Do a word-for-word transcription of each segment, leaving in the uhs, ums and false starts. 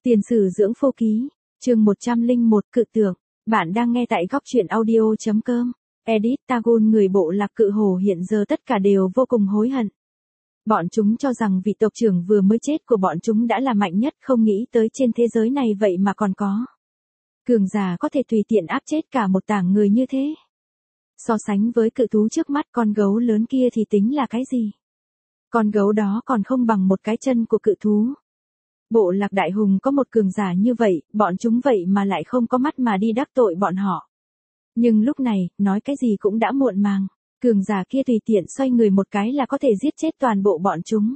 Tiền sử dưỡng phô ký, chương một trăm lẻ một cự tượng. Bạn đang nghe tại góc truyện audio.com. Edit Tagon. Người bộ lạc cự hổ hiện giờ tất cả đều vô cùng hối hận. Bọn chúng cho rằng vị tộc trưởng vừa mới chết của bọn chúng đã là mạnh nhất, không nghĩ tới trên thế giới này vậy mà còn có cường giả có thể tùy tiện áp chết cả một tảng người như thế. So sánh với cự thú trước mắt, con gấu lớn kia thì tính là cái gì? Con gấu đó còn không bằng một cái chân của cự thú. Bộ lạc đại hùng có một cường giả như vậy, bọn chúng vậy mà lại không có mắt mà đi đắc tội bọn họ. Nhưng lúc này, nói cái gì cũng đã muộn màng. Cường giả kia tùy tiện xoay người một cái là có thể giết chết toàn bộ bọn chúng.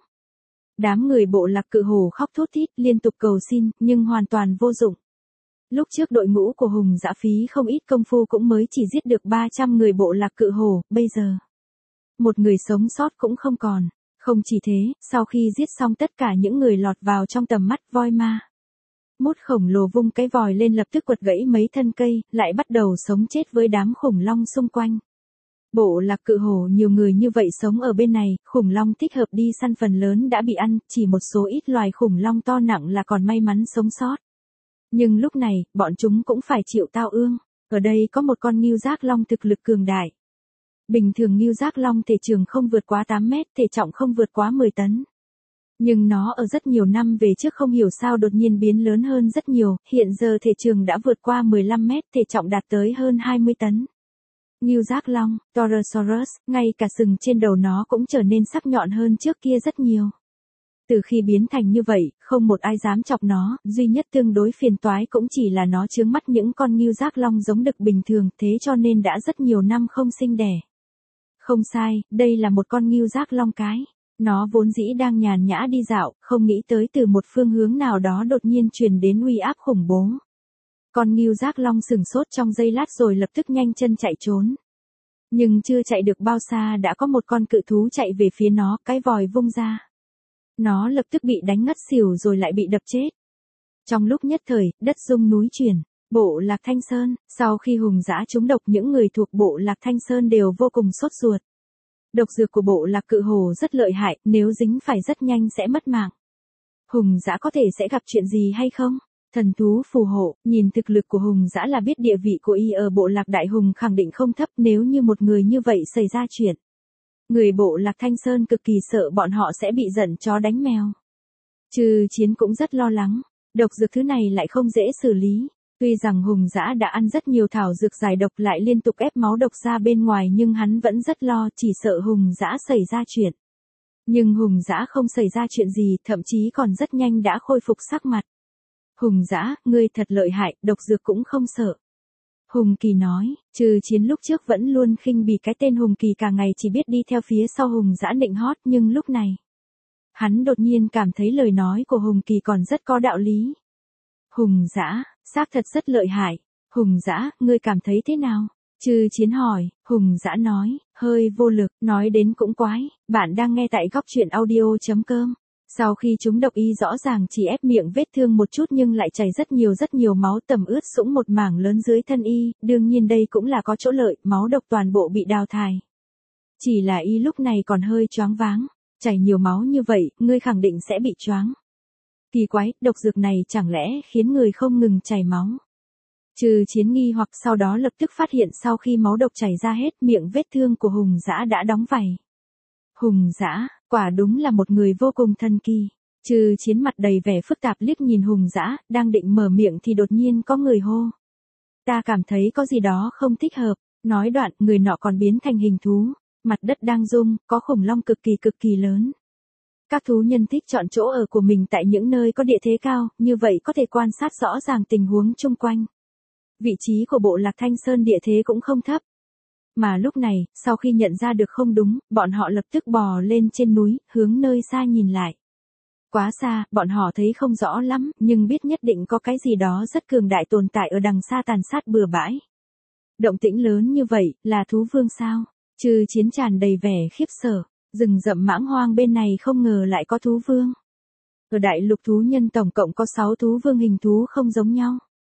Đám người bộ lạc cự hổ khóc thút thít liên tục cầu xin, nhưng hoàn toàn vô dụng. Lúc trước đội ngũ của Hùng Dã phí không ít công phu cũng mới chỉ giết được ba trăm người bộ lạc cự hổ, bây giờ một người sống sót cũng không còn. Không chỉ thế, sau khi giết xong tất cả những người lọt vào trong tầm mắt, voi ma mút khổng lồ vung cái vòi lên lập tức quật gãy mấy thân cây, lại bắt đầu sống chết với đám khủng long xung quanh. Bộ lạc cự hổ nhiều người như vậy sống ở bên này, khủng long thích hợp đi săn phần lớn đã bị ăn, chỉ một số ít loài khủng long to nặng là còn may mắn sống sót. Nhưng lúc này, bọn chúng cũng phải chịu tao ương. Ở đây có một con ngưu giác long thực lực cường đại. Bình thường ngưu giác long thể trường không vượt quá tám mét, thể trọng không vượt quá mười tấn. Nhưng nó ở rất nhiều năm về trước không hiểu sao đột nhiên biến lớn hơn rất nhiều, hiện giờ thể trường đã vượt qua mười lăm mét, thể trọng đạt tới hơn hai mươi tấn. Ngưu giác long, Torosaurus, ngay cả sừng trên đầu nó cũng trở nên sắc nhọn hơn trước kia rất nhiều. Từ khi biến thành như vậy, không một ai dám chọc nó, duy nhất tương đối phiền toái cũng chỉ là nó chướng mắt những con ngưu giác long giống đực bình thường, thế cho nên đã rất nhiều năm không sinh đẻ. Không sai, đây là một con ngưu giác long cái. Nó vốn dĩ đang nhàn nhã đi dạo, không nghĩ tới từ một phương hướng nào đó đột nhiên truyền đến uy áp khủng bố. Con ngưu giác long sừng sốt trong giây lát rồi lập tức nhanh chân chạy trốn. Nhưng chưa chạy được bao xa đã có một con cự thú chạy về phía nó, cái vòi vung ra. Nó lập tức bị đánh ngất xỉu rồi lại bị đập chết. Trong lúc nhất thời, đất rung núi chuyển. Bộ lạc Thanh Sơn, sau khi Hùng Dã trúng độc, những người thuộc bộ lạc Thanh Sơn đều vô cùng sốt ruột. Độc dược của bộ lạc cự hổ rất lợi hại, nếu dính phải rất nhanh sẽ mất mạng. Hùng Dã có thể sẽ gặp chuyện gì hay không? Thần thú phù hộ, nhìn thực lực của Hùng Dã là biết địa vị của y ở bộ lạc đại hùng khẳng định không thấp, nếu như một người như vậy xảy ra chuyện. Người bộ lạc Thanh Sơn cực kỳ sợ bọn họ sẽ bị giận chó đánh mèo. Trừ Chiến cũng rất lo lắng, độc dược thứ này lại không dễ xử lý. Tuy rằng Hùng Dã đã ăn rất nhiều thảo dược giải độc lại liên tục ép máu độc ra bên ngoài nhưng hắn vẫn rất lo, chỉ sợ Hùng Dã xảy ra chuyện. Nhưng Hùng Dã không xảy ra chuyện gì, thậm chí còn rất nhanh đã khôi phục sắc mặt. Hùng Dã, ngươi thật lợi hại, độc dược cũng không sợ. Hùng Kỳ nói, Trừ Chiến lúc trước vẫn luôn khinh bỉ cái tên Hùng Kỳ, cả ngày chỉ biết đi theo phía sau Hùng Dã nịnh hót, nhưng lúc này hắn đột nhiên cảm thấy lời nói của Hùng Kỳ còn rất có đạo lý. Hùng Dã, xác thật rất lợi hại. Hùng Dã, ngươi cảm thấy thế nào? Trừ Chiến hỏi. Hùng Dã nói, hơi vô lực, nói đến cũng quái. Bạn đang nghe tại góc truyện audio.com. Sau khi chúng độc y rõ ràng chỉ ép miệng vết thương một chút nhưng lại chảy rất nhiều rất nhiều máu, tầm ướt sũng một mảng lớn dưới thân y, đương nhiên đây cũng là có chỗ lợi, máu độc toàn bộ bị đào thải. Chỉ là y lúc này còn hơi choáng váng. Chảy nhiều máu như vậy, ngươi khẳng định sẽ bị choáng. Kỳ quái, độc dược này chẳng lẽ khiến người không ngừng chảy máu? Trừ Chiến nghi hoặc sau đó lập tức phát hiện sau khi máu độc chảy ra hết, miệng vết thương của Hùng Dã đã đóng vảy. Hùng Dã, quả đúng là một người vô cùng thần kỳ. Trừ Chiến mặt đầy vẻ phức tạp liếc nhìn Hùng Dã, đang định mở miệng thì đột nhiên có người hô. Ta cảm thấy có gì đó không thích hợp. Nói đoạn, người nọ còn biến thành hình thú. Mặt đất đang rung, có khủng long cực kỳ cực kỳ lớn. Các thú nhân thích chọn chỗ ở của mình tại những nơi có địa thế cao, như vậy có thể quan sát rõ ràng tình huống chung quanh. Vị trí của bộ lạc Thanh Sơn địa thế cũng không thấp. Mà lúc này, sau khi nhận ra được không đúng, bọn họ lập tức bò lên trên núi, hướng nơi xa nhìn lại. Quá xa, bọn họ thấy không rõ lắm, nhưng biết nhất định có cái gì đó rất cường đại tồn tại ở đằng xa tàn sát bừa bãi. Động tĩnh lớn như vậy, là thú vương sao? Trừ Chiến tràn đầy vẻ khiếp sợ. Rừng rậm mãng hoang bên này không ngờ lại có thú vương. Ở đại lục thú nhân tổng cộng có sáu thú vương hình thú không giống nhau.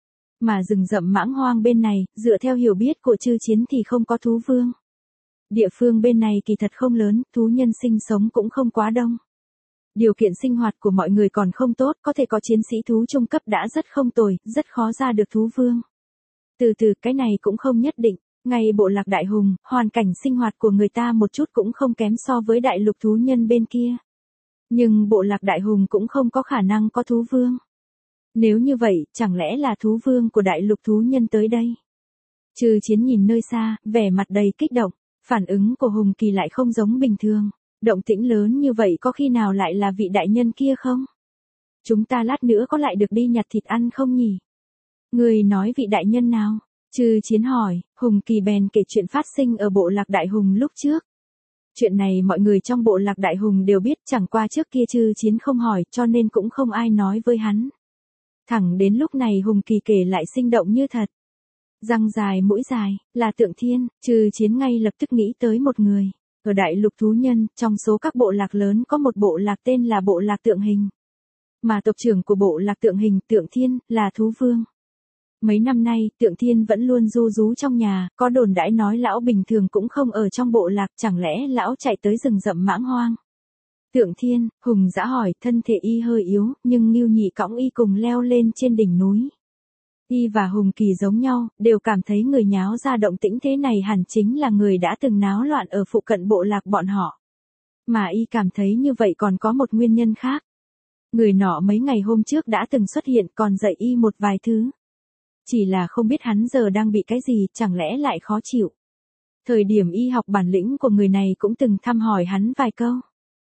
Mà rừng rậm mãng hoang bên này, dựa theo hiểu biết của Trừ Chiến thì không có thú vương. Địa phương bên này kỳ thật không lớn, thú nhân sinh sống cũng không quá đông. Điều kiện sinh hoạt của mọi người còn không tốt, có thể có chiến sĩ thú trung cấp đã rất không tồi, rất khó ra được thú vương. Từ từ, cái này cũng không nhất định. Ngay bộ lạc Đại Hùng, hoàn cảnh sinh hoạt của người ta một chút cũng không kém so với đại lục thú nhân bên kia. Nhưng bộ lạc Đại Hùng cũng không có khả năng có thú vương. Nếu như vậy, chẳng lẽ là thú vương của đại lục thú nhân tới đây? Trừ Chiến nhìn nơi xa, vẻ mặt đầy kích động. Phản ứng của Hùng Kỳ lại không giống bình thường. Động tĩnh lớn như vậy có khi nào lại là vị đại nhân kia không? Chúng ta lát nữa có lại được đi nhặt thịt ăn không nhỉ? Người nói vị đại nhân nào? Trừ Chiến hỏi. Hùng Kỳ bèn kể chuyện phát sinh ở bộ lạc Đại Hùng lúc trước. Chuyện này mọi người trong bộ lạc Đại Hùng đều biết, chẳng qua trước kia Trừ Chiến không hỏi cho nên cũng không ai nói với hắn. Thẳng đến lúc này Hùng Kỳ kể lại sinh động như thật. Răng dài mũi dài, là Tượng Thiên. Trừ Chiến ngay lập tức nghĩ tới một người. Ở đại lục thú nhân, trong số các bộ lạc lớn có một bộ lạc tên là bộ lạc Tượng Hình. Mà tộc trưởng của bộ lạc Tượng Hình, Tượng Thiên, là thú vương. Mấy năm nay, Tượng Thiên vẫn luôn ru rú trong nhà, có đồn đãi nói lão bình thường cũng không ở trong bộ lạc, chẳng lẽ lão chạy tới rừng rậm mãng hoang. Tượng Thiên, Hùng Dã hỏi, thân thể y hơi yếu, nhưng Ngưu Nhị cõng y cùng leo lên trên đỉnh núi. Y và Hùng Kỳ giống nhau, đều cảm thấy người nháo ra động tĩnh thế này hẳn chính là người đã từng náo loạn ở phụ cận bộ lạc bọn họ. Mà y cảm thấy như vậy còn có một nguyên nhân khác. Người nọ mấy ngày hôm trước đã từng xuất hiện còn dạy y một vài thứ. Chỉ là không biết hắn giờ đang bị cái gì, chẳng lẽ lại khó chịu. Thời điểm y học bản lĩnh của người này cũng từng thăm hỏi hắn vài câu.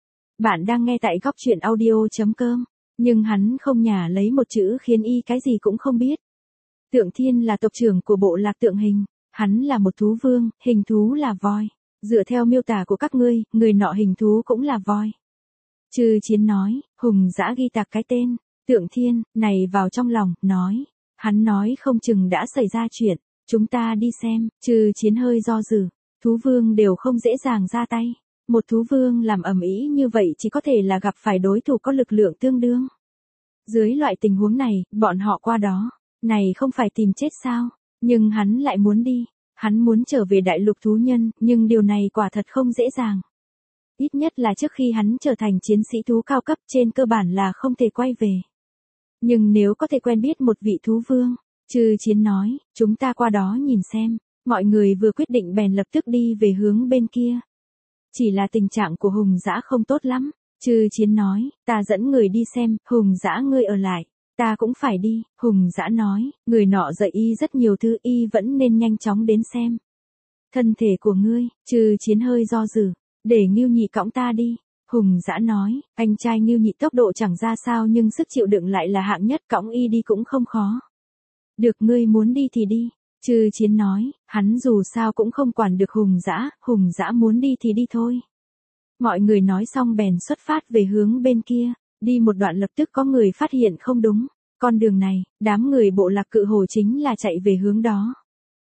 Bạn đang nghe tại góc truyện audio chấm com, nhưng hắn không nhả lấy một chữ khiến y cái gì cũng không biết. Tượng Thiên là tộc trưởng của bộ lạc Tượng Hình, hắn là một thú vương, hình thú là voi. Dựa theo miêu tả của các ngươi, người nọ hình thú cũng là voi. Trừ Chiến nói. Hùng Dã ghi tạc cái tên Tượng Thiên này vào trong lòng, nói. Hắn nói không chừng đã xảy ra chuyện, chúng ta đi xem. Trừ Chiến hơi do dự, thú vương đều không dễ dàng ra tay. Một thú vương làm ầm ĩ như vậy chỉ có thể là gặp phải đối thủ có lực lượng tương đương. Dưới loại tình huống này, bọn họ qua đó, này không phải tìm chết sao? Nhưng hắn lại muốn đi. Hắn muốn trở về đại lục thú nhân, nhưng điều này quả thật không dễ dàng. Ít nhất là trước khi hắn trở thành chiến sĩ thú cao cấp trên cơ bản là không thể quay về. Nhưng nếu có thể quen biết một vị thú vương, Trừ Chiến nói, chúng ta qua đó nhìn xem. Mọi người vừa quyết định bèn lập tức đi về hướng bên kia. Chỉ là tình trạng của Hùng Dã không tốt lắm. Trừ Chiến nói, ta dẫn người đi xem, Hùng Dã ngươi ở lại. Ta cũng phải đi. Hùng Dã nói, người nọ dạy y rất nhiều thứ, y vẫn nên nhanh chóng đến xem. Thân thể của ngươi. Trừ Chiến hơi do dự, để Ngưu Nhị cõng ta đi. Hùng Dã nói, anh trai Ngưu Nhị tốc độ chẳng ra sao nhưng sức chịu đựng lại là hạng nhất, cõng y đi cũng không khó. Được, ngươi muốn đi thì đi. Trừ Chiến nói, hắn dù sao cũng không quản được Hùng Dã, Hùng Dã muốn đi thì đi thôi. Mọi người nói xong bèn xuất phát về hướng bên kia. Đi một đoạn lập tức có người phát hiện không đúng. Con đường này, đám người bộ lạc Cự Hổ chính là chạy về hướng đó.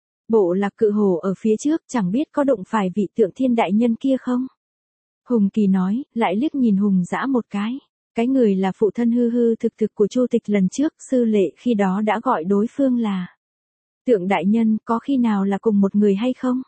Bộ lạc Cự Hổ ở phía trước, chẳng biết có đụng phải vị Tượng Thiên đại nhân kia không? Hùng Kỳ nói, lại liếc nhìn Hùng Dã một cái. Cái người là phụ thân hư hư thực thực của Chu Tịch lần trước, sư lệ khi đó đã gọi đối phương là Tượng đại nhân, có khi nào là cùng một người hay không?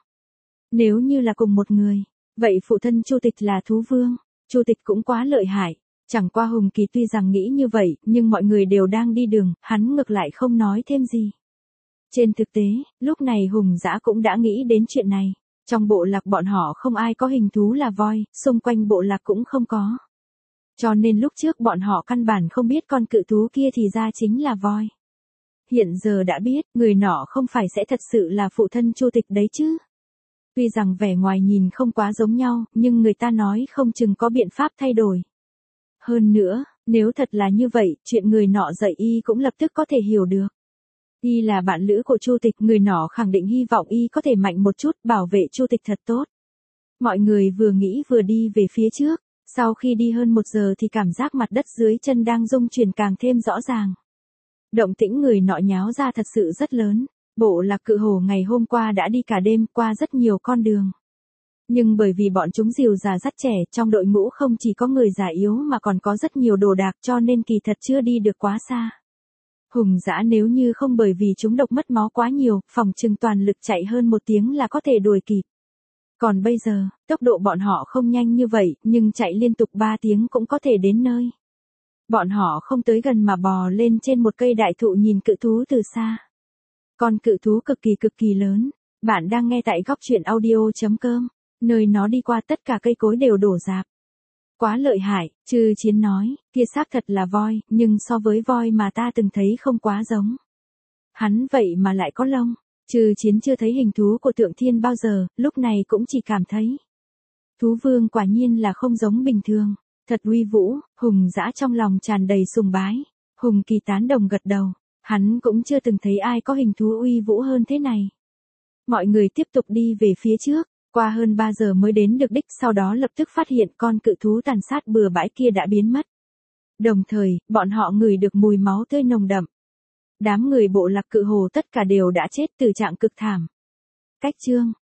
Nếu như là cùng một người, vậy phụ thân Chu Tịch là thú vương, Chu Tịch cũng quá lợi hại. Chẳng qua Hùng Kỳ tuy rằng nghĩ như vậy, nhưng mọi người đều đang đi đường, hắn ngược lại không nói thêm gì. Trên thực tế, lúc này Hùng Dã cũng đã nghĩ đến chuyện này. Trong bộ lạc bọn họ không ai có hình thú là voi, xung quanh bộ lạc cũng không có. Cho nên lúc trước bọn họ căn bản không biết con cự thú kia thì ra chính là voi. Hiện giờ đã biết, người nọ không phải sẽ thật sự là phụ thân Chu Tịch đấy chứ. Tuy rằng vẻ ngoài nhìn không quá giống nhau, nhưng người ta nói không chừng có biện pháp thay đổi. Hơn nữa, nếu thật là như vậy, chuyện người nọ dạy y cũng lập tức có thể hiểu được. Y là bạn lữ của Chu Tịch, người nọ khẳng định hy vọng y có thể mạnh một chút, bảo vệ Chu Tịch thật tốt. Mọi người vừa nghĩ vừa đi về phía trước, sau khi đi hơn một giờ thì cảm giác mặt đất dưới chân đang rung chuyển càng thêm rõ ràng. Động tĩnh người nọ nháo ra thật sự rất lớn, bộ lạc Cự Hổ ngày hôm qua đã đi cả đêm qua rất nhiều con đường. Nhưng bởi vì bọn chúng dìu già dắt trẻ, trong đội ngũ không chỉ có người già yếu mà còn có rất nhiều đồ đạc cho nên kỳ thật chưa đi được quá xa. Hùng Dã nếu như không bởi vì chúng độc mất máu quá nhiều, phòng trừng toàn lực chạy hơn một tiếng là có thể đuổi kịp. Còn bây giờ, tốc độ bọn họ không nhanh như vậy, nhưng chạy liên tục ba tiếng cũng có thể đến nơi. Bọn họ không tới gần mà bò lên trên một cây đại thụ nhìn cự thú từ xa. Con cự thú cực kỳ cực kỳ lớn. Bạn đang nghe tại góc truyện audio chấm com, nơi nó đi qua tất cả cây cối đều đổ rạp. Quá lợi hại, Trư Chiến nói, kia xác thật là voi, nhưng so với voi mà ta từng thấy không quá giống. Hắn vậy mà lại có lông. Trư Chiến chưa thấy hình thú của Thượng Thiên bao giờ, lúc này cũng chỉ cảm thấy. Thú vương quả nhiên là không giống bình thường, thật uy vũ, Hùng Dã trong lòng tràn đầy sùng bái. Hùng Kỳ tán đồng gật đầu, hắn cũng chưa từng thấy ai có hình thú uy vũ hơn thế này. Mọi người tiếp tục đi về phía trước, qua hơn ba giờ mới đến được đích, sau đó lập tức phát hiện con cự thú tàn sát bừa bãi kia đã biến mất. Đồng thời, bọn họ ngửi được mùi máu tươi nồng đậm. Đám người bộ lạc cự hồ tất cả đều đã chết, từ trạng cực thảm. Cách chương